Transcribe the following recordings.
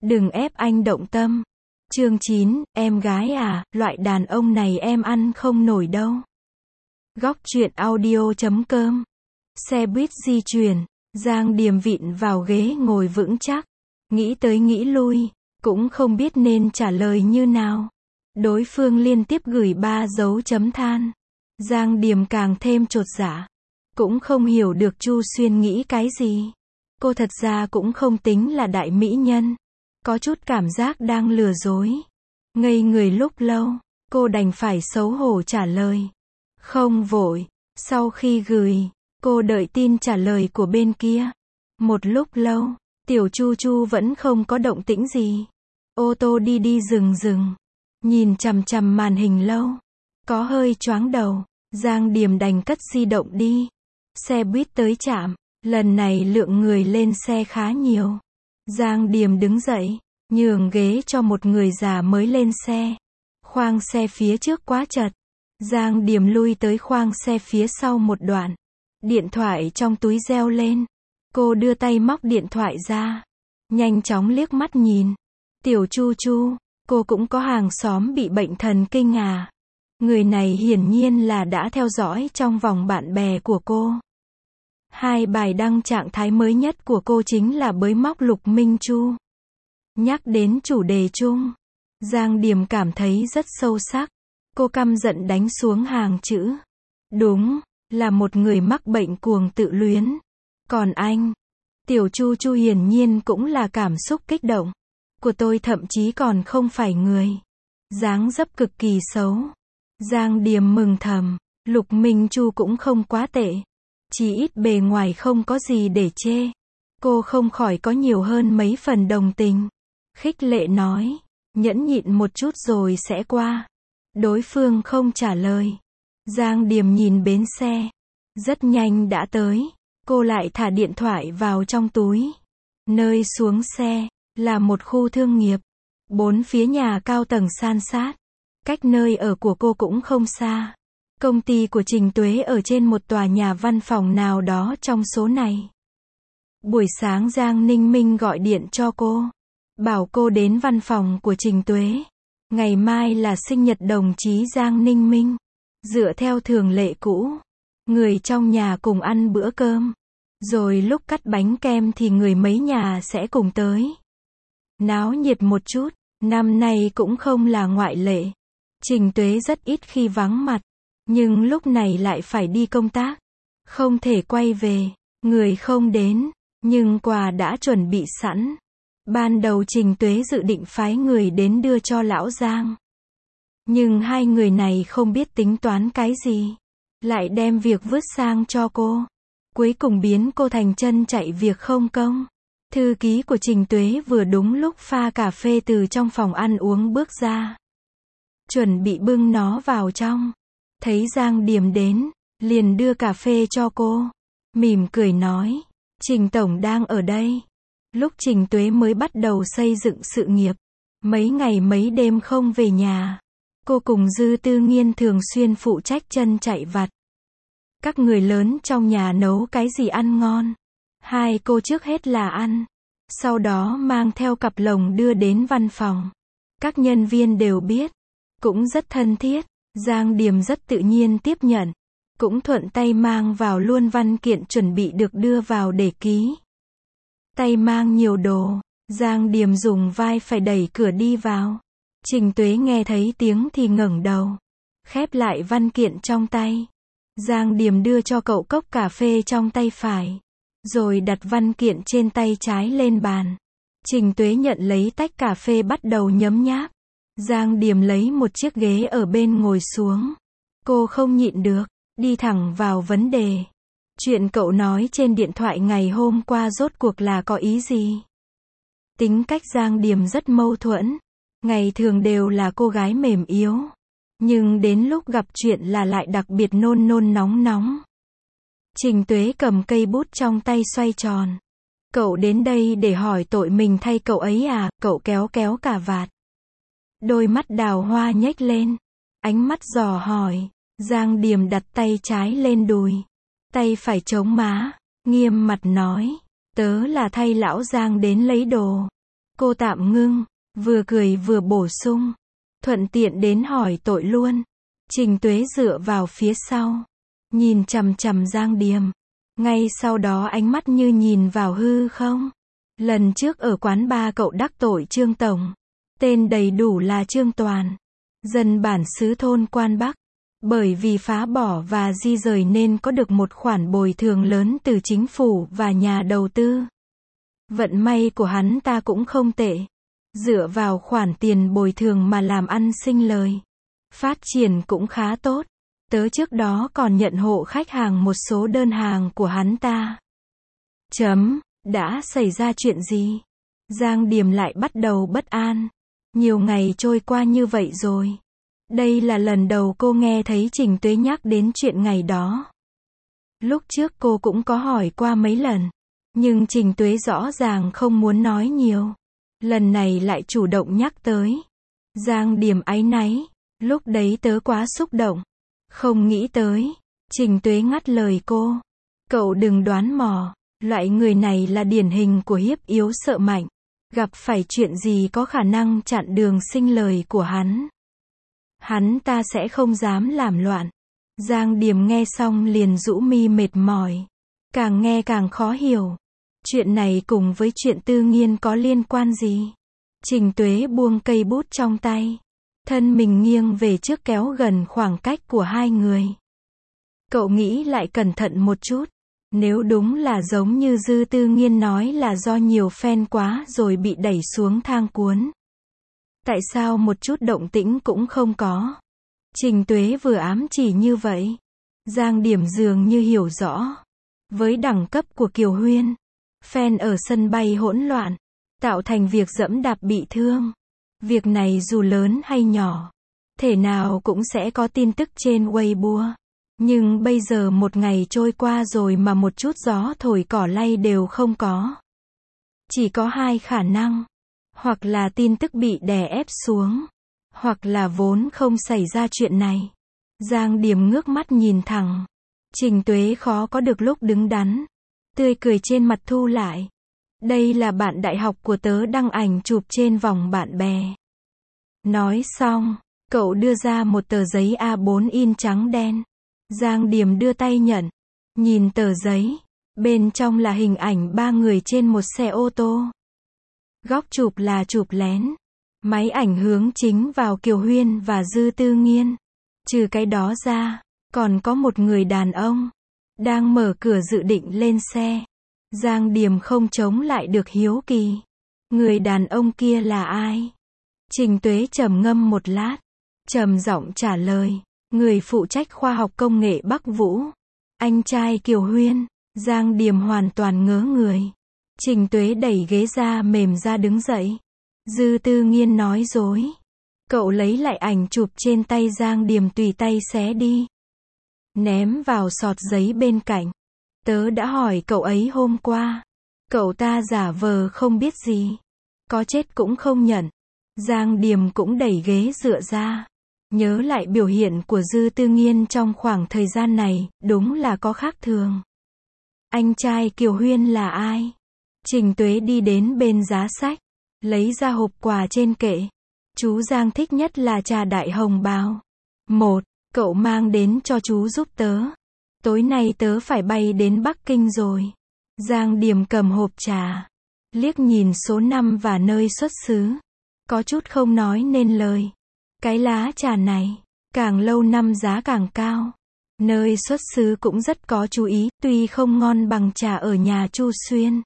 Đừng ép anh động tâm. Chương 9, em gái à, loại đàn ông này em ăn không nổi đâu. Góc truyện audio.com. Xe buýt di chuyển, Giang Điềm vịn vào ghế ngồi vững chắc, nghĩ tới nghĩ lui, cũng không biết nên trả lời như nào. Đối phương liên tiếp gửi 3 dấu chấm than. Giang Điềm càng thêm chột dạ, cũng không hiểu được Chu Xuyên nghĩ cái gì. Cô thật ra cũng không tính là đại mỹ nhân, có chút cảm giác đang lừa dối. Ngây người lúc lâu, cô đành phải xấu hổ trả lời. Không vội. Sau khi gửi, cô đợi tin trả lời của bên kia. Một lúc lâu, Tiểu Chu Chu vẫn không có động tĩnh gì. Ô tô đi đi dừng, nhìn chằm chằm màn hình lâu, có hơi choáng đầu. Giang Điềm đành cất di động đi. Xe buýt tới trạm, lần này lượng người lên xe khá nhiều. Giang Điềm đứng dậy, nhường ghế cho một người già mới lên xe. Khoang xe phía trước quá chật. Giang Điềm lui tới khoang xe phía sau một đoạn. Điện thoại trong túi reo lên. Cô đưa tay móc điện thoại ra, nhanh chóng liếc mắt nhìn. Tiểu Chu Chu, cô cũng có hàng xóm bị bệnh thần kinh à? Người này hiển nhiên là đã theo dõi trong vòng bạn bè của cô. 2 bài đăng trạng thái mới nhất của cô chính là bới móc Lục Minh Chu. Nhắc đến chủ đề chung, Giang Điềm cảm thấy rất sâu sắc. Cô căm giận đánh xuống hàng chữ. Đúng, là một người mắc bệnh cuồng tự luyến. Còn anh, Tiểu Chu Chu hiển nhiên cũng là cảm xúc kích động. Của tôi thậm chí còn không phải người. Dáng dấp cực kỳ xấu. Giang Điềm mừng thầm, Lục Minh Chu cũng không quá tệ. Chỉ ít bề ngoài không có gì để chê. Cô không khỏi có nhiều hơn mấy phần đồng tình. Khích lệ nói, nhẫn nhịn một chút rồi sẽ qua. Đối phương không trả lời. Giang Điềm nhìn bến xe. Rất nhanh đã tới. Cô lại thả điện thoại vào trong túi. Nơi xuống xe, là một khu thương nghiệp. 4 phía nhà cao tầng san sát. Cách nơi ở của cô cũng không xa. Công ty của Trình Tuế ở trên một tòa nhà văn phòng nào đó trong số này. Buổi sáng Giang Ninh Minh gọi điện cho cô. Bảo cô đến văn phòng của Trình Tuế. Ngày mai là sinh nhật đồng chí Giang Ninh Minh. Dựa theo thường lệ cũ, người trong nhà cùng ăn bữa cơm. Rồi lúc cắt bánh kem thì người mấy nhà sẽ cùng tới. Náo nhiệt một chút, năm nay cũng không là ngoại lệ. Trình Tuế rất ít khi vắng mặt, nhưng lúc này lại phải đi công tác. Không thể quay về, người không đến, nhưng quà đã chuẩn bị sẵn. Ban đầu Trình Tuế dự định phái người đến đưa cho lão Giang. Nhưng 2 người này không biết tính toán cái gì. Lại đem việc vứt sang cho cô. Cuối cùng biến cô thành chân chạy việc không công. Thư ký của Trình Tuế vừa đúng lúc pha cà phê từ trong phòng ăn uống bước ra. Chuẩn bị bưng nó vào trong. Thấy Giang Điềm đến, liền đưa cà phê cho cô. Mỉm cười nói, Trình Tổng đang ở đây. Lúc Trình Tuế mới bắt đầu xây dựng sự nghiệp, mấy ngày mấy đêm không về nhà. Cô cùng Dư Tư Nghiên thường xuyên phụ trách chân chạy vặt. Các người lớn trong nhà nấu cái gì ăn ngon, 2 cô trước hết là ăn, sau đó mang theo cặp lồng đưa đến văn phòng. Các nhân viên đều biết, cũng rất thân thiết. Giang Điềm rất tự nhiên tiếp nhận, cũng thuận tay mang vào luôn văn kiện chuẩn bị được đưa vào để ký. Tay mang nhiều đồ, Giang Điềm dùng vai phải đẩy cửa đi vào. Trình Tuế nghe thấy tiếng thì ngẩng đầu, khép lại văn kiện trong tay. Giang Điềm đưa cho cậu cốc cà phê trong tay phải, rồi đặt văn kiện trên tay trái lên bàn. Trình Tuế nhận lấy tách cà phê bắt đầu nhấm nháp. Giang Điềm lấy một chiếc ghế ở bên ngồi xuống. Cô không nhịn được, đi thẳng vào vấn đề. Chuyện cậu nói trên điện thoại ngày hôm qua rốt cuộc là có ý gì? Tính cách Giang Điềm rất mâu thuẫn. Ngày thường đều là cô gái mềm yếu. Nhưng đến lúc gặp chuyện là lại đặc biệt nôn nôn nóng nóng. Trình Tuế cầm cây bút trong tay xoay tròn. Cậu đến đây để hỏi tội mình thay cậu ấy à? Cậu kéo kéo cà vạt. Đôi mắt đào hoa nhếch lên. Ánh mắt dò hỏi. Giang Điềm đặt tay trái lên đùi, tay phải chống má, nghiêm mặt nói. Tớ là thay lão Giang đến lấy đồ. Cô tạm ngưng, vừa cười vừa bổ sung. Thuận tiện đến hỏi tội luôn. Trình Tuế dựa vào phía sau. Nhìn chằm chằm Giang Điềm. Ngay sau đó ánh mắt như nhìn vào hư không. Lần trước ở quán bar cậu đắc tội Trương Tổng. Tên đầy đủ là Trương Toàn. Dân bản xứ thôn Quan Bắc. Bởi vì phá bỏ và di rời nên có được một khoản bồi thường lớn từ chính phủ và nhà đầu tư. Vận may của hắn ta cũng không tệ. Dựa vào khoản tiền bồi thường mà làm ăn sinh lời. Phát triển cũng khá tốt. Tớ trước đó còn nhận hộ khách hàng một số đơn hàng của hắn ta. Đã xảy ra chuyện gì? Giang Điềm lại bắt đầu bất an. Nhiều ngày trôi qua như vậy rồi. Đây là lần đầu cô nghe thấy Trình Tuế nhắc đến chuyện ngày đó. Lúc trước cô cũng có hỏi qua mấy lần. Nhưng Trình Tuế rõ ràng không muốn nói nhiều. Lần này lại chủ động nhắc tới. Giang Điềm áy náy. Lúc đấy tớ quá xúc động. Không nghĩ tới. Trình Tuế ngắt lời cô. Cậu đừng đoán mò. Loại người này là điển hình của hiếp yếu sợ mạnh. Gặp phải chuyện gì có khả năng chặn đường sinh lời của hắn. Hắn ta sẽ không dám làm loạn. Giang Điềm nghe xong liền rũ mi mệt mỏi. Càng nghe càng khó hiểu. Chuyện này cùng với chuyện Tư Nghiên có liên quan gì? Trình Tuế buông cây bút trong tay. Thân mình nghiêng về trước kéo gần khoảng cách của hai người. Cậu nghĩ lại cẩn thận một chút. Nếu đúng là giống như Dư Tư Nghiên nói là do nhiều fan quá rồi bị đẩy xuống thang cuốn. Tại sao một chút động tĩnh cũng không có? Trình Tuế vừa ám chỉ như vậy. Giang Điềm dường như hiểu rõ. Với đẳng cấp của Kiều Huyên, fan ở sân bay hỗn loạn, tạo thành việc giẫm đạp bị thương. Việc này dù lớn hay nhỏ, thể nào cũng sẽ có tin tức trên Weibo. Nhưng bây giờ một ngày trôi qua rồi mà một chút gió thổi cỏ lay đều không có. Chỉ có hai khả năng. Hoặc là tin tức bị đè ép xuống. Hoặc là vốn không xảy ra chuyện này. Giang Điềm ngước mắt nhìn thẳng. Trình Tuế khó có được lúc đứng đắn. Tươi cười trên mặt thu lại. Đây là bạn đại học của tớ đăng ảnh chụp trên vòng bạn bè. Nói xong, cậu đưa ra một tờ giấy A4 in trắng đen. Giang Điềm đưa tay nhận. Nhìn tờ giấy. Bên trong là hình ảnh ba người trên một xe ô tô. Góc chụp là chụp lén. Máy ảnh hướng chính vào Kiều Huyên và Dư Tư Nghiên. Trừ cái đó ra, còn có một người đàn ông. Đang mở cửa dự định lên xe. Giang Điềm không chống lại được hiếu kỳ. Người đàn ông kia là ai? Trình Tuế trầm ngâm một lát. Trầm giọng trả lời. Người phụ trách khoa học công nghệ Bắc Vũ. Anh trai Kiều Huyên. Giang Điềm hoàn toàn ngớ người. Trình Tuế đẩy ghế ra mềm ra đứng dậy. Dư Tư Nghiên nói dối. Cậu lấy lại ảnh chụp trên tay Giang Điềm tùy tay xé đi. Ném vào sọt giấy bên cạnh. Tớ đã hỏi cậu ấy hôm qua. Cậu ta giả vờ không biết gì. Có chết cũng không nhận. Giang Điềm cũng đẩy ghế dựa ra. Nhớ lại biểu hiện của Dư Tư Nghiên trong khoảng thời gian này, đúng là có khác thường. Anh trai Kiều Huyên là ai? Trình Tuế đi đến bên giá sách. Lấy ra hộp quà trên kệ. Chú Giang thích nhất là trà đại hồng bào. Cậu mang đến cho chú giúp tớ. Tối nay tớ phải bay đến Bắc Kinh rồi. Giang Điềm cầm hộp trà. Liếc nhìn số năm và nơi xuất xứ. Có chút không nói nên lời. Cái lá trà này, càng lâu năm giá càng cao. Nơi xuất xứ cũng rất có chú ý, tuy không ngon bằng trà ở nhà Chu Xuyên.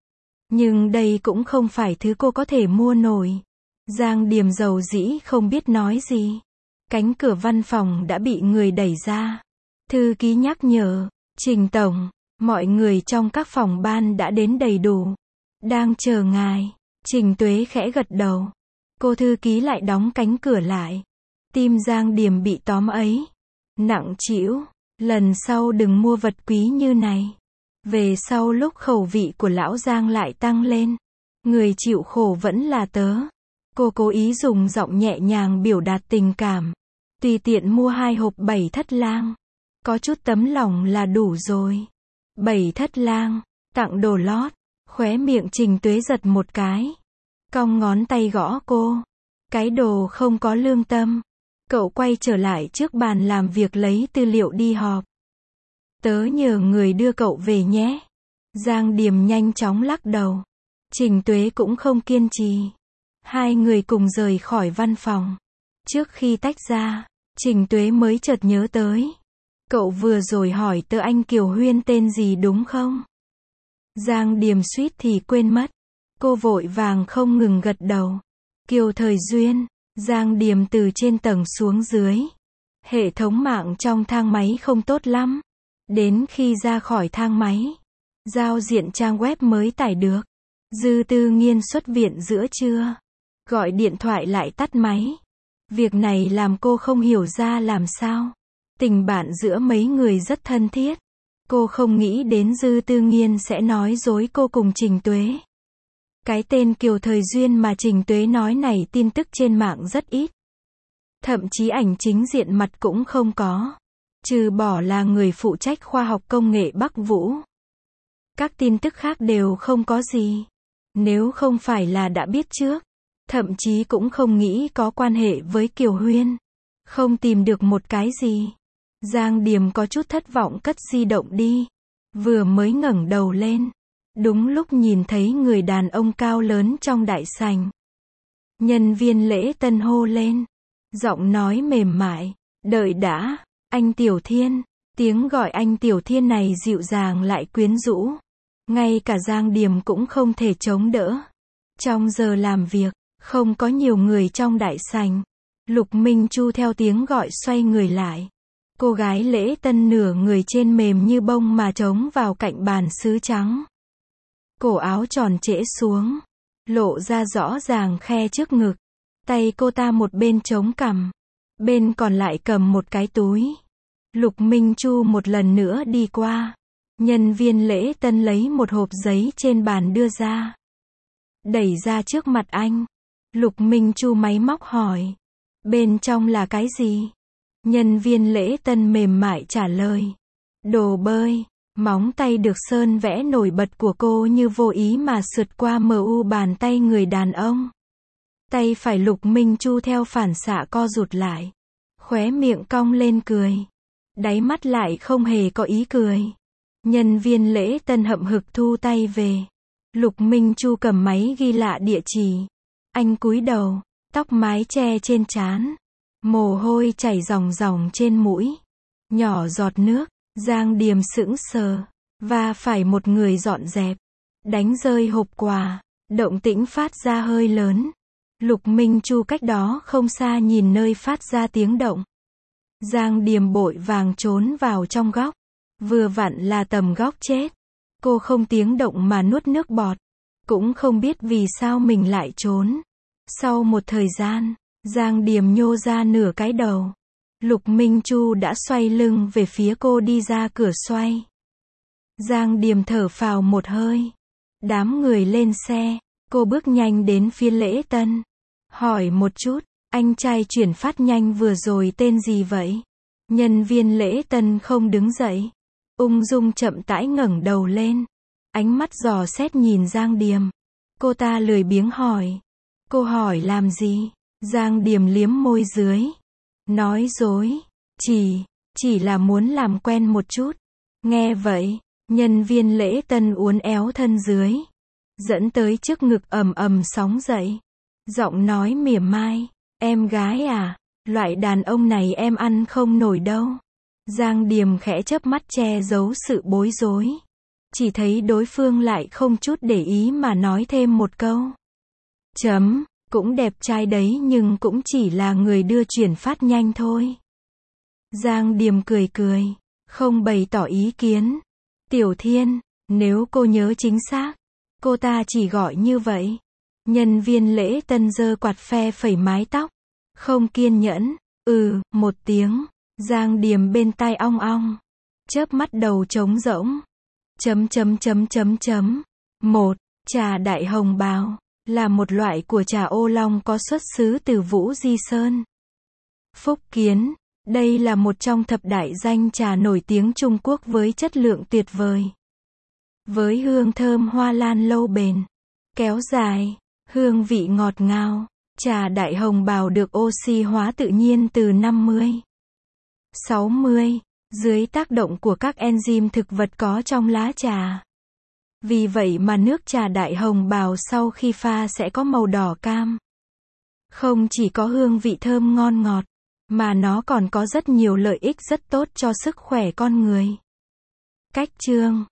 Nhưng đây cũng không phải thứ cô có thể mua nổi. Giang Điềm dầu dĩ không biết nói gì. Cánh cửa văn phòng đã bị người đẩy ra. Thư ký nhắc nhở, Trình Tổng, mọi người trong các phòng ban đã đến đầy đủ. Đang chờ ngài. Trình Tuế khẽ gật đầu. Cô thư ký lại đóng cánh cửa lại. Tim Giang Điềm bị tóm ấy. Nặng trĩu. Lần sau đừng mua vật quý như này. Về sau lúc khẩu vị của lão Giang lại tăng lên. Người chịu khổ vẫn là tớ. Cô cố ý dùng giọng nhẹ nhàng biểu đạt tình cảm. Tùy tiện mua 2 hộp 7 thất lang. Có chút tấm lòng là đủ rồi. 7 thất lang, tặng đồ lót. Khóe miệng Trình Tuế giật một cái. cong ngón tay gõ cô. Cái đồ không có lương tâm. Cậu quay trở lại trước bàn làm việc lấy tư liệu đi họp. Tớ nhờ người đưa cậu về nhé. Giang Điềm nhanh chóng lắc đầu. Trình Tuế cũng không kiên trì. Hai người cùng rời khỏi văn phòng. Trước khi tách ra, Trình Tuế mới chợt nhớ tới. Cậu vừa rồi hỏi tớ anh Kiều Huyên tên gì đúng không? Giang Điềm suýt thì quên mất. Cô vội vàng không ngừng gật đầu. Kiều Thời Duyên. Giang Điềm từ trên tầng xuống dưới. Hệ thống mạng trong thang máy không tốt lắm. Đến khi ra khỏi thang máy, giao diện trang web mới tải được. Dư Tư Nghiên xuất viện giữa trưa. Gọi điện thoại lại tắt máy. Việc này làm cô không hiểu ra làm sao. Tình bạn giữa mấy người rất thân thiết. Cô không nghĩ đến Dư Tư Nghiên sẽ nói dối cô cùng Trình Tuế. Cái tên Kiều Thời Duyên mà Trình Tuế nói này tin tức trên mạng rất ít. Thậm chí ảnh chính diện mặt cũng không có. Trừ bỏ là người phụ trách khoa học công nghệ Bắc Vũ. Các tin tức khác đều không có gì. Nếu không phải là đã biết trước, thậm chí cũng không nghĩ có quan hệ với Kiều Huyên. Không tìm được một cái gì. Giang Điềm có chút thất vọng cất di động đi. Vừa mới ngẩng đầu lên. Đúng lúc nhìn thấy người đàn ông cao lớn trong đại sảnh. Nhân viên lễ tân hô lên. Giọng nói mềm mại. Đợi đã, anh Tiểu Thiên. Tiếng gọi anh Tiểu Thiên này dịu dàng lại quyến rũ. Ngay cả Giang Điềm cũng không thể chống đỡ. Trong giờ làm việc, không có nhiều người trong đại sảnh. Lục Minh Chu theo tiếng gọi xoay người lại. Cô gái lễ tân nửa người trên mềm như bông mà trống vào cạnh bàn sứ trắng. Cổ áo tròn trễ xuống, lộ ra rõ ràng khe trước ngực. Tay cô ta một bên chống cằm, bên còn lại cầm một cái túi. Lục Minh Chu một lần nữa đi qua. Nhân viên lễ tân lấy một hộp giấy trên bàn đưa ra. Đẩy ra trước mặt anh. Lục Minh Chu máy móc hỏi. Bên trong là cái gì? Nhân viên lễ tân mềm mại trả lời. Đồ bơi. Móng tay được sơn vẽ nổi bật của cô như vô ý mà sượt qua mu bàn tay người đàn ông. Tay phải Lục Minh Chu theo phản xạ co rụt lại. Khóe miệng cong lên cười. Đáy mắt lại không hề có ý cười. Nhân viên lễ tân hậm hực thu tay về. Lục Minh Chu cầm máy ghi lạ địa chỉ. Anh cúi đầu, tóc mái che trên trán. Mồ hôi chảy ròng ròng trên mũi. Nhỏ giọt nước. Giang Điềm sững sờ. Và phải một người dọn dẹp. Đánh rơi hộp quà. Động tĩnh phát ra hơi lớn. Lục Minh Chu cách đó không xa nhìn nơi phát ra tiếng động. Giang Điềm bội vàng trốn vào trong góc. Vừa vặn là tầm góc chết. Cô không tiếng động mà nuốt nước bọt. Cũng không biết vì sao mình lại trốn. Sau một thời gian, Giang Điềm nhô ra nửa cái đầu. Lục Minh Chu đã xoay lưng về phía cô đi ra cửa xoay. Giang Điềm thở phào một hơi. Đám người lên xe. Cô bước nhanh đến phía lễ tân. Hỏi một chút, anh trai chuyển phát nhanh vừa rồi tên gì vậy? Nhân viên lễ tân không đứng dậy. Ung dung chậm rãi ngẩng đầu lên. Ánh mắt dò xét nhìn Giang Điềm. Cô ta lười biếng hỏi. Cô hỏi làm gì? Giang Điềm liếm môi dưới. Nói dối. Chỉ là muốn làm quen một chút. Nghe vậy, nhân viên lễ tân uốn éo thân dưới. Dẫn tới trước ngực ầm ầm sóng dậy. Giọng nói mỉa mai. Em gái à, loại đàn ông này em ăn không nổi đâu. Giang Điềm khẽ chớp mắt che giấu sự bối rối. Chỉ thấy đối phương lại không chút để ý mà nói thêm một câu. Cũng đẹp trai đấy nhưng cũng chỉ là người đưa chuyển phát nhanh thôi. Giang Điềm cười cười, không bày tỏ ý kiến. Tiểu Thiên, nếu cô nhớ chính xác, cô ta chỉ gọi như vậy. Nhân viên lễ tân giơ quạt phe phẩy mái tóc. Không kiên nhẫn. Một tiếng. Giang Điềm bên tai ong ong. Chớp mắt đầu trống rỗng. Một, trà đại hồng bào. Là một loại của trà ô long có xuất xứ từ Vũ Di Sơn. Phúc Kiến. Đây là một trong thập đại danh trà nổi tiếng Trung Quốc với chất lượng tuyệt vời. Với hương thơm hoa lan lâu bền. Kéo dài. Hương vị ngọt ngào. Trà đại hồng bào được oxy hóa tự nhiên từ 50, 60, dưới tác động của các enzyme thực vật có trong lá trà. Vì vậy mà nước trà đại hồng bào sau khi pha sẽ có màu đỏ cam. Không chỉ có hương vị thơm ngon ngọt, mà nó còn có rất nhiều lợi ích rất tốt cho sức khỏe con người. Cách chương.